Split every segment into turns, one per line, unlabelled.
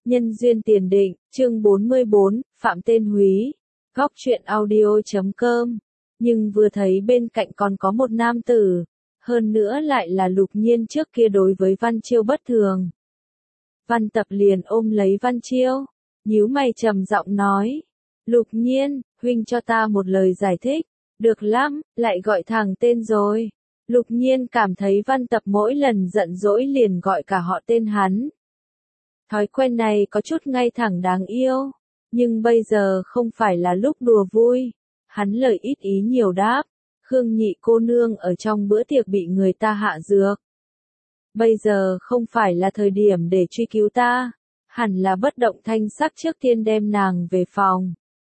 Nhân duyên tiền định, chương 44, Phạm Tên Húy, góc truyện audio.com. Nhưng vừa thấy bên cạnh còn có một nam tử, hơn nữa lại là Lục Nhiên trước kia đối với Văn Chiêu bất thường. Văn Tập liền ôm lấy Văn Chiêu, nhíu mày trầm giọng nói, Lục Nhiên, huynh cho ta một lời giải thích, được lắm, lại gọi thẳng tên rồi. Lục Nhiên cảm thấy Văn Tập mỗi lần giận dỗi liền gọi cả họ tên hắn. Thói quen này có chút ngay thẳng đáng yêu, nhưng bây giờ không phải là lúc đùa vui. Hắn lời ít ý nhiều đáp, Khương Nhị cô nương ở trong bữa tiệc bị người ta hạ dược. Bây giờ không phải là thời điểm để truy cứu ta, hẳn là bất động thanh sắc trước tiên đem nàng về phòng.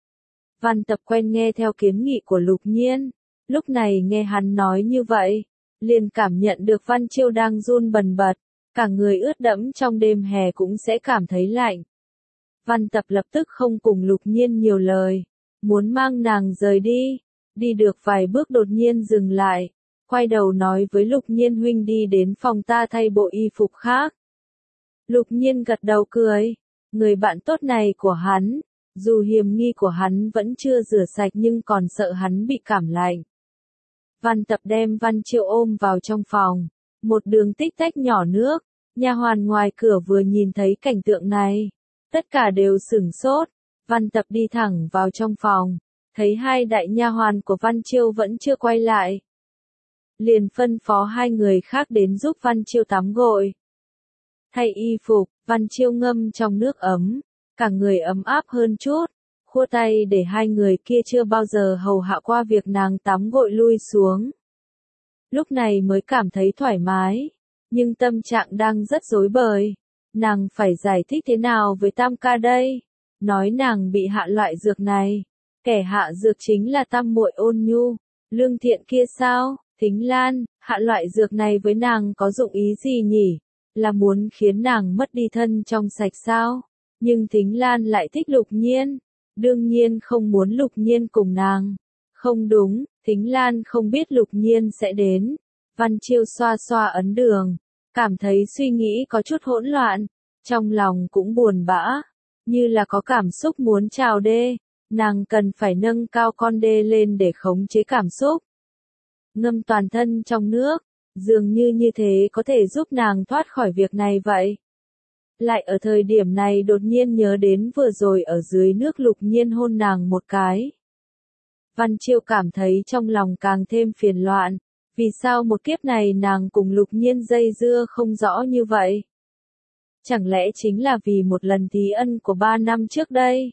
Văn Tập quen nghe theo kiến nghị của Lục Nhiên, lúc này nghe hắn nói như vậy, liền cảm nhận được Văn Chiêu đang run bần bật. Cả người ướt đẫm trong đêm hè cũng sẽ cảm thấy lạnh. Văn Tập lập tức không cùng Lục Nhiên nhiều lời, muốn mang nàng rời đi. Đi được vài bước đột nhiên dừng lại, quay đầu nói với Lục Nhiên huynh đi đến phòng ta thay bộ y phục khác. Lục Nhiên gật đầu cười, người bạn tốt này của hắn, dù hiểm nghi của hắn vẫn chưa rửa sạch nhưng còn sợ hắn bị cảm lạnh. Văn Tập đem Văn Chiêu ôm vào trong phòng. Một đường tích tách nhỏ nước, nha hoàn ngoài cửa vừa nhìn thấy cảnh tượng này, tất cả đều sửng sốt. Văn Tập đi thẳng vào trong phòng, thấy hai đại nha hoàn của Văn Chiêu vẫn chưa quay lại, liền phân phó hai người khác đến giúp Văn Chiêu tắm gội. Thay y phục, Văn Chiêu ngâm trong nước ấm, cả người ấm áp hơn chút, khua tay để hai người kia chưa bao giờ hầu hạ qua việc nàng tắm gội lui xuống. Lúc này mới cảm thấy thoải mái, nhưng tâm trạng đang rất rối bời. Nàng phải giải thích thế nào với Tam ca đây? Nói nàng bị hạ loại dược này, kẻ hạ dược chính là Tam muội Ôn Nhu, lương thiện kia sao? Thính Lan, hạ loại dược này với nàng có dụng ý gì nhỉ? Là muốn khiến nàng mất đi thân trong sạch sao? Nhưng Thính Lan lại thích Lục Nhiên, đương nhiên không muốn Lục Nhiên cùng nàng. Không đúng, Thính Lan không biết Lục Nhiên sẽ đến. Văn Chiêu xoa xoa ấn đường, cảm thấy suy nghĩ có chút hỗn loạn, trong lòng cũng buồn bã, như là có cảm xúc muốn trào đê, nàng cần phải nâng cao con đê lên để khống chế cảm xúc. Ngâm toàn thân trong nước, dường như thế có thể giúp nàng thoát khỏi việc này vậy. Lại ở thời điểm này đột nhiên nhớ đến vừa rồi ở dưới nước Lục Nhiên hôn nàng một cái. Văn Chiêu cảm thấy trong lòng càng thêm phiền loạn, vì sao một kiếp này nàng cùng Lục Nhiên dây dưa không rõ như vậy? Chẳng lẽ chính là vì một lần thí ân của 3 năm trước đây?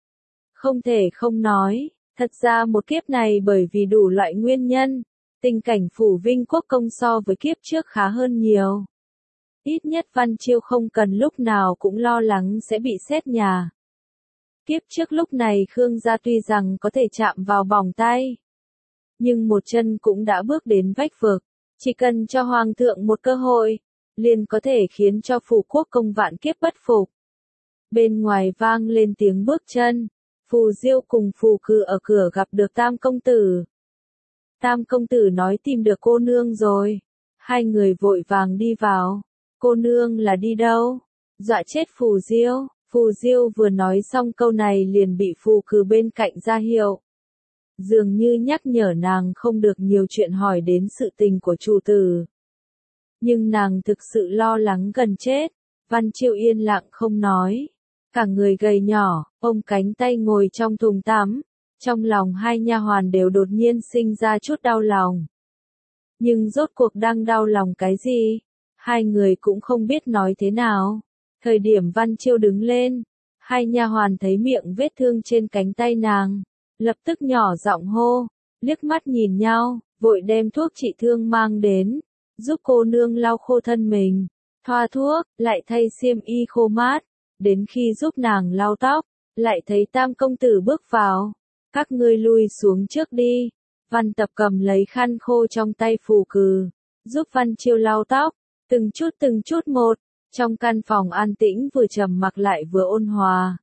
Không thể không nói, thật ra một kiếp này bởi vì đủ loại nguyên nhân, tình cảnh Phủ Vinh Quốc công so với kiếp trước khá hơn nhiều. Ít nhất Văn Chiêu không cần lúc nào cũng lo lắng sẽ bị xét nhà. Kiếp trước lúc này Khương gia tuy rằng có thể chạm vào vòng tay, nhưng một chân cũng đã bước đến vách vực, chỉ cần cho Hoàng thượng một cơ hội, liền có thể khiến cho Phủ Quốc công vạn kiếp bất phục. Bên ngoài vang lên tiếng bước chân, Phù Diêu cùng Phù Cừ ở cửa gặp được Tam công tử. Tam công tử nói tìm được cô nương rồi, hai người vội vàng đi vào. Cô nương là đi đâu? Dọa chết Phù Diêu. Phù Diêu vừa nói xong câu này liền bị Phù Cừ bên cạnh ra hiệu, dường như nhắc nhở nàng không được nhiều chuyện hỏi đến sự tình của chủ tử. Nhưng nàng thực sự lo lắng gần chết. Văn Chiêu yên lặng không nói, cả người gầy nhỏ, ôm cánh tay ngồi trong thùng tắm. Trong lòng hai nha hoàn đều đột nhiên sinh ra chút đau lòng. Nhưng rốt cuộc đang đau lòng cái gì? Hai người cũng không biết nói thế nào. Thời điểm Văn Chiêu đứng lên, hai nha hoàn thấy miệng vết thương trên cánh tay nàng, lập tức nhỏ giọng hô, liếc mắt nhìn nhau, vội đem thuốc trị thương mang đến, giúp cô nương lau khô thân mình, thoa thuốc, lại thay xiêm y khô mát, đến khi giúp nàng lau tóc, lại thấy Tam công tử bước vào, các ngươi lui xuống trước đi. Văn Tập cầm lấy khăn khô trong tay Phù Cừ, giúp Văn Chiêu lau tóc, từng chút một. Trong căn phòng an tĩnh vừa trầm mặc lại vừa ôn hòa.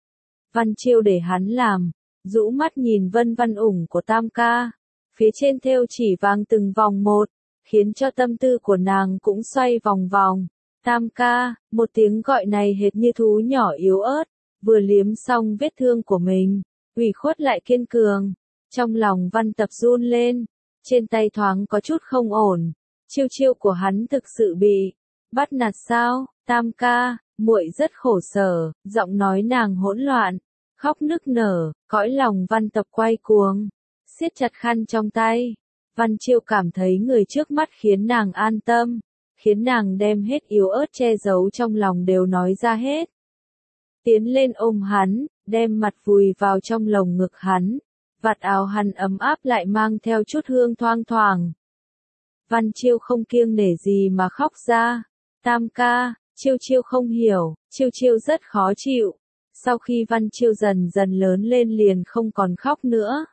Văn Chiêu để hắn làm, rũ mắt nhìn vân văn ủng của Tam ca, phía trên thêu chỉ vàng từng vòng một, khiến cho tâm tư của nàng cũng xoay vòng vòng. Tam ca, một tiếng gọi này hệt như thú nhỏ yếu ớt, vừa liếm xong vết thương của mình, ủy khuất lại kiên cường. Trong lòng Văn Tập run lên, trên tay thoáng có chút không ổn. Chiêu chiêu của hắn thực sự bị bắt nạt sao? Tam ca, muội rất khổ sở, giọng nói nàng hỗn loạn, khóc nức nở, cõi lòng Văn Tập quay cuồng, siết chặt khăn trong tay. Văn Chiêu cảm thấy người trước mắt khiến nàng an tâm, khiến nàng đem hết yếu ớt che giấu trong lòng đều nói ra hết. Tiến lên ôm hắn, đem mặt vùi vào trong lồng ngực hắn, vạt áo hắn ấm áp lại mang theo chút hương thoang thoảng. Văn Chiêu không kiêng nể gì mà khóc ra. Tam ca, Chiêu Chiêu không hiểu, Chiêu Chiêu rất khó chịu. Sau khi Văn Chiêu dần dần lớn lên liền không còn khóc nữa.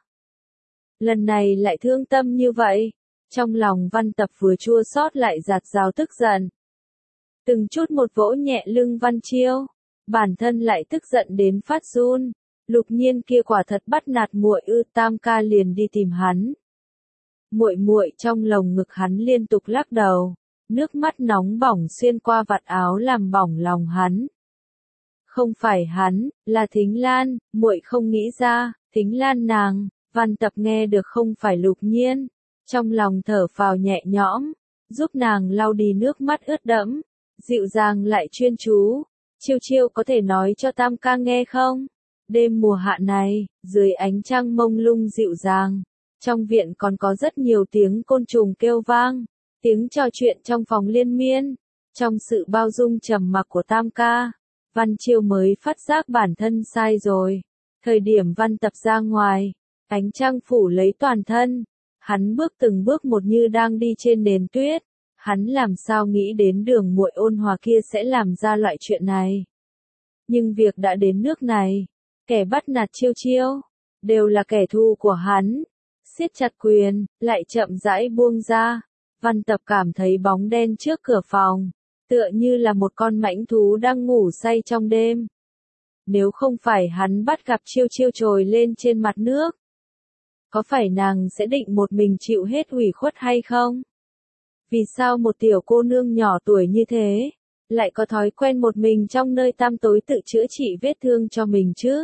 Lần này lại thương tâm như vậy. Trong lòng Văn Tập vừa chua xót lại dạt dào tức giận. Từng chút một vỗ nhẹ lưng Văn Chiêu, bản thân lại tức giận đến phát run. Lục Nhiên kia quả thật bắt nạt muội ư? Tam ca liền đi tìm hắn. Muội muội trong lồng ngực hắn liên tục lắc đầu, nước mắt nóng bỏng xuyên qua vạt áo làm bỏng lòng hắn. Không phải hắn, là Thính Lan, muội không nghĩ ra, Thính Lan nàng. Văn Tập nghe được không phải Lục Nhiên, trong lòng thở phào nhẹ nhõm, giúp nàng lau đi nước mắt ướt đẫm, dịu dàng lại chuyên chú. Chiêu Chiêu có thể nói cho Tam ca nghe không? Đêm mùa hạ này, dưới ánh trăng mông lung dịu dàng, trong viện còn có rất nhiều tiếng côn trùng kêu vang, tiếng trò chuyện trong phòng liên miên. Trong sự bao dung trầm mặc của Tam ca, Văn Chiêu mới phát giác bản thân sai rồi. Thời điểm Văn Tập ra ngoài, ánh trăng phủ lấy toàn thân, hắn bước từng bước một như đang đi trên nền tuyết. Hắn làm sao nghĩ đến Đường muội ôn hòa kia sẽ làm ra loại chuyện này. Nhưng việc đã đến nước này, kẻ bắt nạt Chiêu Chiêu đều là kẻ thù của hắn. Siết chặt quyền, lại chậm rãi buông ra. Văn Tập cảm thấy bóng đen trước cửa phòng, tựa như là một con mãnh thú đang ngủ say trong đêm. Nếu không phải hắn bắt gặp Chiêu Chiêu trồi lên trên mặt nước, có phải nàng sẽ định một mình chịu hết ủy khuất hay không? Vì sao một tiểu cô nương nhỏ tuổi như thế, lại có thói quen một mình trong nơi tăm tối tự chữa trị vết thương cho mình chứ?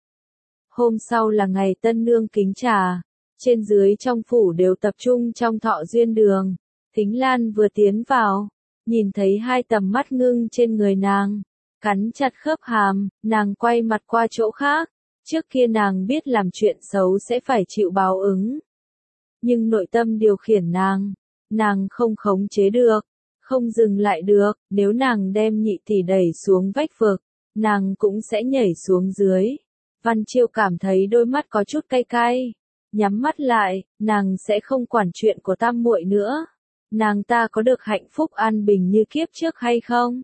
Hôm sau là ngày tân nương kính trà, trên dưới trong phủ đều tập trung trong thọ duyên đường. Thính Lan vừa tiến vào, nhìn thấy hai tầm mắt ngưng trên người nàng, cắn chặt khớp hàm, nàng quay mặt qua chỗ khác. Trước kia nàng biết làm chuyện xấu sẽ phải chịu báo ứng. Nhưng nội tâm điều khiển nàng không khống chế được, không dừng lại được. Nếu nàng đem Nhị tỷ đẩy xuống vách vực, nàng cũng sẽ nhảy xuống dưới. Văn Chiêu cảm thấy đôi mắt có chút cay cay, nhắm mắt lại, nàng sẽ không quản chuyện của Tam muội nữa. Nàng ta có được hạnh phúc an bình như kiếp trước hay không?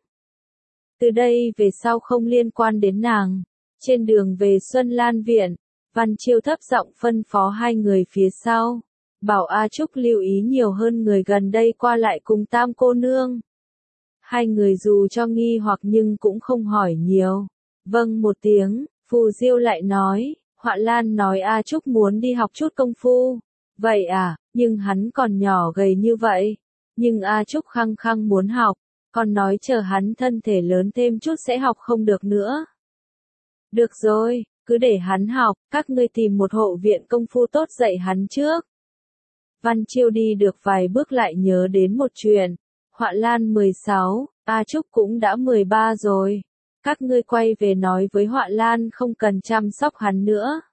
Từ đây về sau không liên quan đến nàng. Trên đường về Xuân Lan Viện, Văn Chiêu thấp giọng phân phó hai người phía sau, bảo A Trúc lưu ý nhiều hơn người gần đây qua lại cùng Tam cô nương. Hai người dù cho nghi hoặc nhưng cũng không hỏi nhiều. Vâng một tiếng, Phù Diêu lại nói, Họa Lan nói A Trúc muốn đi học chút công phu. Vậy à, nhưng hắn còn nhỏ gầy như vậy. Nhưng A Trúc khăng khăng muốn học, còn nói chờ hắn thân thể lớn thêm chút sẽ học không được nữa. Được rồi, cứ để hắn học, các ngươi tìm một hộ viện công phu tốt dạy hắn trước. Văn Chiêu đi được vài bước lại nhớ đến một chuyện. Họa Lan 16, A Trúc cũng đã 13 rồi. Các ngươi quay về nói với Họa Lan không cần chăm sóc hắn nữa.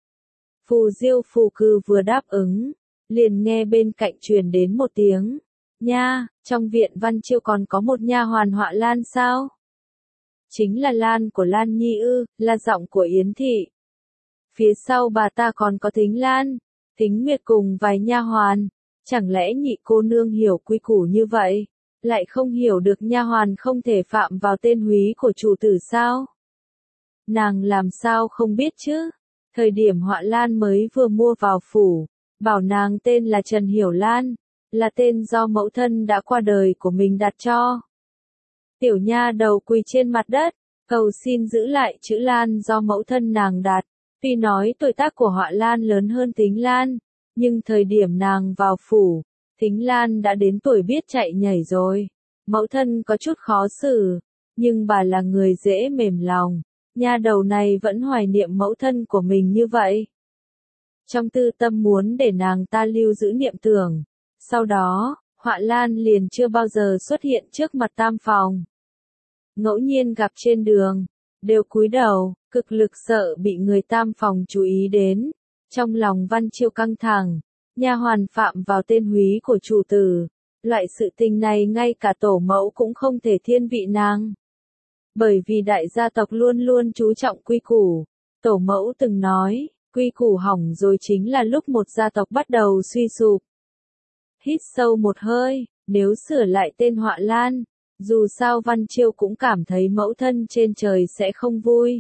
Phù Diêu phù cư vừa đáp ứng, liền nghe bên cạnh truyền đến một tiếng. Nha, trong viện Văn Chiêu còn có một nha hoàn Họa Lan sao? Chính là Lan của Lan Nhi ư? Là giọng của Yến Thị. Phía sau bà ta còn có Thính Lan, Thính Nguyệt cùng vài nha hoàn. Chẳng lẽ Nhị cô nương hiểu quy củ như vậy, lại không hiểu được nha hoàn không thể phạm vào tên húy của chủ tử sao? Nàng làm sao không biết chứ? Thời điểm Họa Lan mới vừa mua vào phủ, bảo nàng tên là Trần Hiểu Lan, là tên do mẫu thân đã qua đời của mình đặt cho. Tiểu nha đầu quỳ trên mặt đất, cầu xin giữ lại chữ Lan do mẫu thân nàng đặt. Tuy nói tuổi tác của Họa Lan lớn hơn Thính Lan, nhưng thời điểm nàng vào phủ, Thính Lan đã đến tuổi biết chạy nhảy rồi. Mẫu thân có chút khó xử, nhưng bà là người dễ mềm lòng, nha đầu này vẫn hoài niệm mẫu thân của mình như vậy. Trong tư tâm muốn để nàng ta lưu giữ niệm tưởng. Sau đó, Họa Lan liền chưa bao giờ xuất hiện trước mặt Tam Phòng. Ngẫu nhiên gặp trên đường, đều cúi đầu, cực lực sợ bị người Tam Phòng chú ý đến. Trong lòng Văn Chiêu căng thẳng, nha hoàn phạm vào tên húy của chủ tử. Loại sự tình này ngay cả tổ mẫu cũng không thể thiên vị nàng. Bởi vì đại gia tộc luôn luôn chú trọng quy củ. Tổ mẫu từng nói, quy củ hỏng rồi chính là lúc một gia tộc bắt đầu suy sụp. Hít sâu một hơi, nếu sửa lại tên Họa Lan, dù sao Văn Chiêu cũng cảm thấy mẫu thân trên trời sẽ không vui.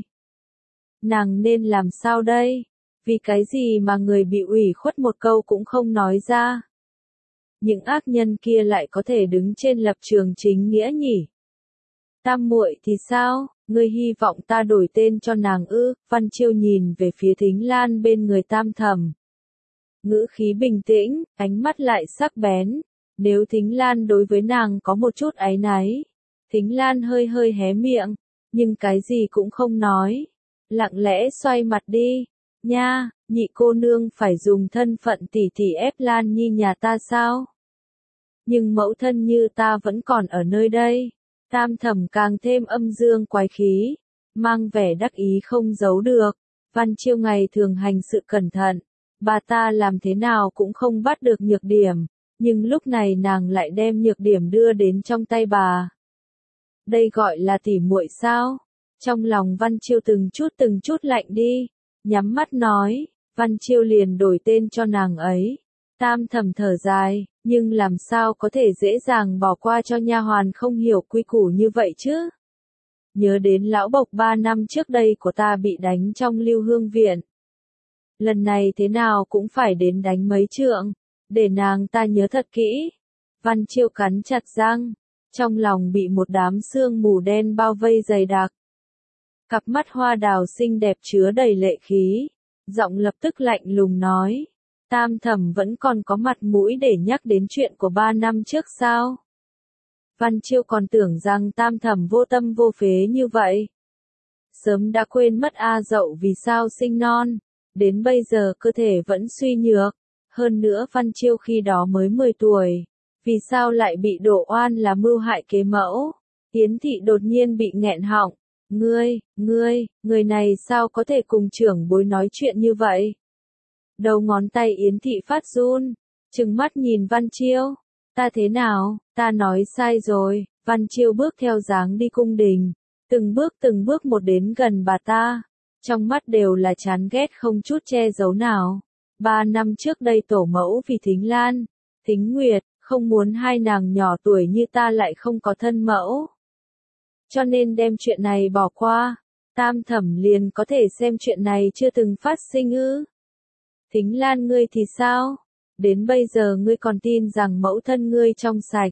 Nàng nên làm sao đây? Vì cái gì mà người bị ủy khuất một câu cũng không nói ra? Những ác nhân kia lại có thể đứng trên lập trường chính nghĩa nhỉ? Tam muội thì sao? Ngươi hy vọng ta đổi tên cho nàng ư? Văn Chiêu nhìn về phía Thính Lan bên người Tam Thẩm. Ngữ khí bình tĩnh, ánh mắt lại sắc bén. Nếu Thính Lan đối với nàng có một chút áy náy. Thính Lan hơi hơi hé miệng, nhưng cái gì cũng không nói. Lặng lẽ xoay mặt đi. Nha, nhị cô nương phải dùng thân phận tỷ tỷ ép Lan Nhi nhà ta sao? Nhưng mẫu thân như ta vẫn còn ở nơi đây. Tam Thẩm càng thêm âm dương quái khí, mang vẻ đắc ý không giấu được. Văn Chiêu ngày thường hành sự cẩn thận, bà ta làm thế nào cũng không bắt được nhược điểm, nhưng lúc này nàng lại đem nhược điểm đưa đến trong tay bà. Đây gọi là tỉ muội sao? Trong lòng Văn Chiêu từng chút lạnh đi, nhắm mắt nói, Văn Chiêu liền đổi tên cho nàng ấy. Tam Thẩm thở dài, nhưng làm sao có thể dễ dàng bỏ qua cho nha hoàn không hiểu quy củ như vậy chứ? Nhớ đến lão bộc 3 năm trước đây của ta bị đánh trong Lưu Hương viện. Lần này thế nào cũng phải đến đánh mấy trượng, để nàng ta nhớ thật kỹ. Văn Chiêu cắn chặt răng, trong lòng bị một đám sương mù đen bao vây dày đặc. Cặp mắt hoa đào xinh đẹp chứa đầy lệ khí, giọng lập tức lạnh lùng nói. Tam Thẩm vẫn còn có mặt mũi để nhắc đến chuyện của 3 năm trước sao? Văn Chiêu còn tưởng rằng Tam Thẩm vô tâm vô phế như vậy. Sớm đã quên mất A Dậu vì sao sinh non, đến bây giờ cơ thể vẫn suy nhược. Hơn nữa Văn Chiêu khi đó mới 10 tuổi, vì sao lại bị đổ oan là mưu hại kế mẫu? Yến Thị đột nhiên bị nghẹn họng. Người này sao có thể cùng trưởng bối nói chuyện như vậy? Đầu ngón tay Yến Thị phát run, trừng mắt nhìn Văn Chiêu. Ta thế nào, ta nói sai rồi. Văn Chiêu bước theo dáng đi cung đình, từng bước một đến gần bà ta. Trong mắt đều là chán ghét không chút che giấu nào. 3 năm trước đây tổ mẫu vì Thính Lan, Thính Nguyệt, không muốn hai nàng nhỏ tuổi như ta lại không có thân mẫu. Cho nên đem chuyện này bỏ qua. Tam Thẩm liền có thể xem chuyện này chưa từng phát sinh ư? Thính Lan ngươi thì sao? Đến bây giờ ngươi còn tin rằng mẫu thân ngươi trong sạch.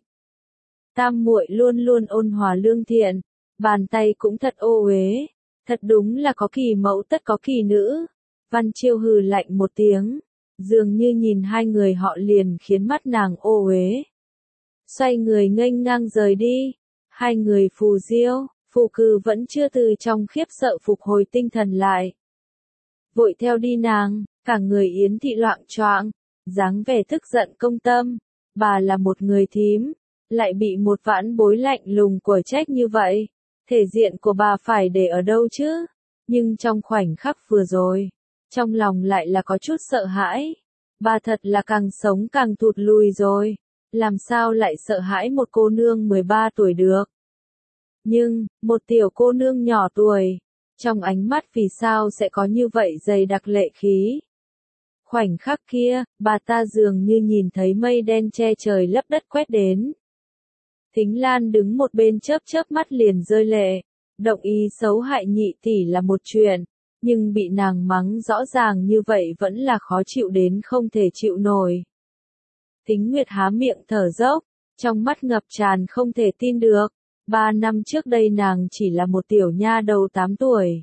Tam muội luôn luôn ôn hòa lương thiện, bàn tay cũng thật ô uế, thật đúng là có kỳ mẫu tất có kỳ nữ. Văn Chiêu hừ lạnh một tiếng, dường như nhìn hai người họ liền khiến mắt nàng ô uế. Xoay người nghênh ngang rời đi, hai người phù diêu, phù cừ vẫn chưa từ trong khiếp sợ phục hồi tinh thần lại. Vội theo đi nàng, cả người Yến Thị loạng choạng, dáng vẻ tức giận công tâm, bà là một người thím, lại bị một vãn bối lạnh lùng quở trách như vậy, thể diện của bà phải để ở đâu chứ? Nhưng trong khoảnh khắc vừa rồi, trong lòng lại là có chút sợ hãi, bà thật là càng sống càng thụt lùi rồi, làm sao lại sợ hãi một cô nương 13 tuổi được? Nhưng, một tiểu cô nương nhỏ tuổi, trong ánh mắt vì sao sẽ có như vậy dày đặc lệ khí? Khoảnh khắc kia, bà ta dường như nhìn thấy mây đen che trời lấp đất quét đến. Thính Lan đứng một bên chớp mắt liền rơi lệ, động ý xấu hại nhị tỷ là một chuyện, nhưng bị nàng mắng rõ ràng như vậy vẫn là khó chịu đến không thể chịu nổi. Thính Nguyệt há miệng thở dốc, trong mắt ngập tràn không thể tin được, 3 năm trước đây nàng chỉ là một tiểu nha đầu 8 tuổi.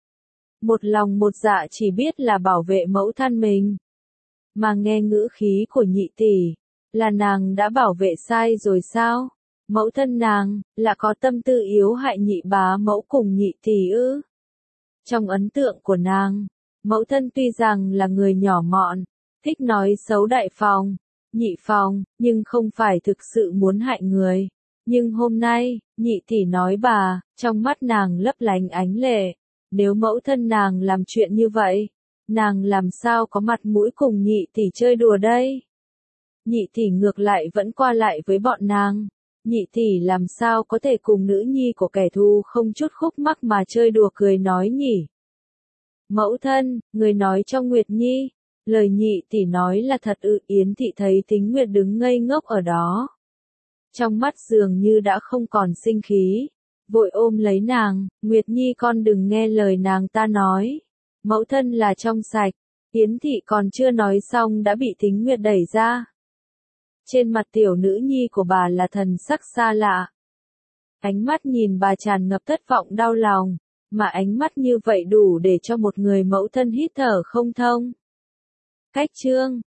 Một lòng một dạ chỉ biết là bảo vệ mẫu thân mình. Mà nghe ngữ khí của nhị tỷ, là nàng đã bảo vệ sai rồi sao? Mẫu thân nàng, là có tâm tư yếu hại nhị bá mẫu cùng nhị tỷ ư? Trong ấn tượng của nàng, mẫu thân tuy rằng là người nhỏ mọn, thích nói xấu đại phòng, nhị phòng, nhưng không phải thực sự muốn hại người. Nhưng hôm nay, nhị tỷ nói bà, trong mắt nàng lấp lánh ánh lệ. Nếu mẫu thân nàng làm chuyện như vậy, nàng làm sao có mặt mũi cùng nhị tỷ chơi đùa đây? Nhị tỷ ngược lại vẫn qua lại với bọn nàng. Nhị tỷ làm sao có thể cùng nữ nhi của kẻ thù không chút khúc mắc mà chơi đùa cười nói nhỉ? Mẫu thân, người nói cho Nguyệt Nhi. Lời nhị tỷ nói là thật ư? Yến thị thấy Thính Nguyệt đứng ngây ngốc ở đó. Trong mắt dường như đã không còn sinh khí. Vội ôm lấy nàng, Nguyệt Nhi con đừng nghe lời nàng ta nói. Mẫu thân là trong sạch. Yến thị còn chưa nói xong đã bị Thính Nguyệt đẩy ra. Trên mặt tiểu nữ nhi của bà là thần sắc xa lạ. Ánh mắt nhìn bà tràn ngập thất vọng đau lòng, mà ánh mắt như vậy đủ để cho một người mẫu thân hít thở không thông. Cách chương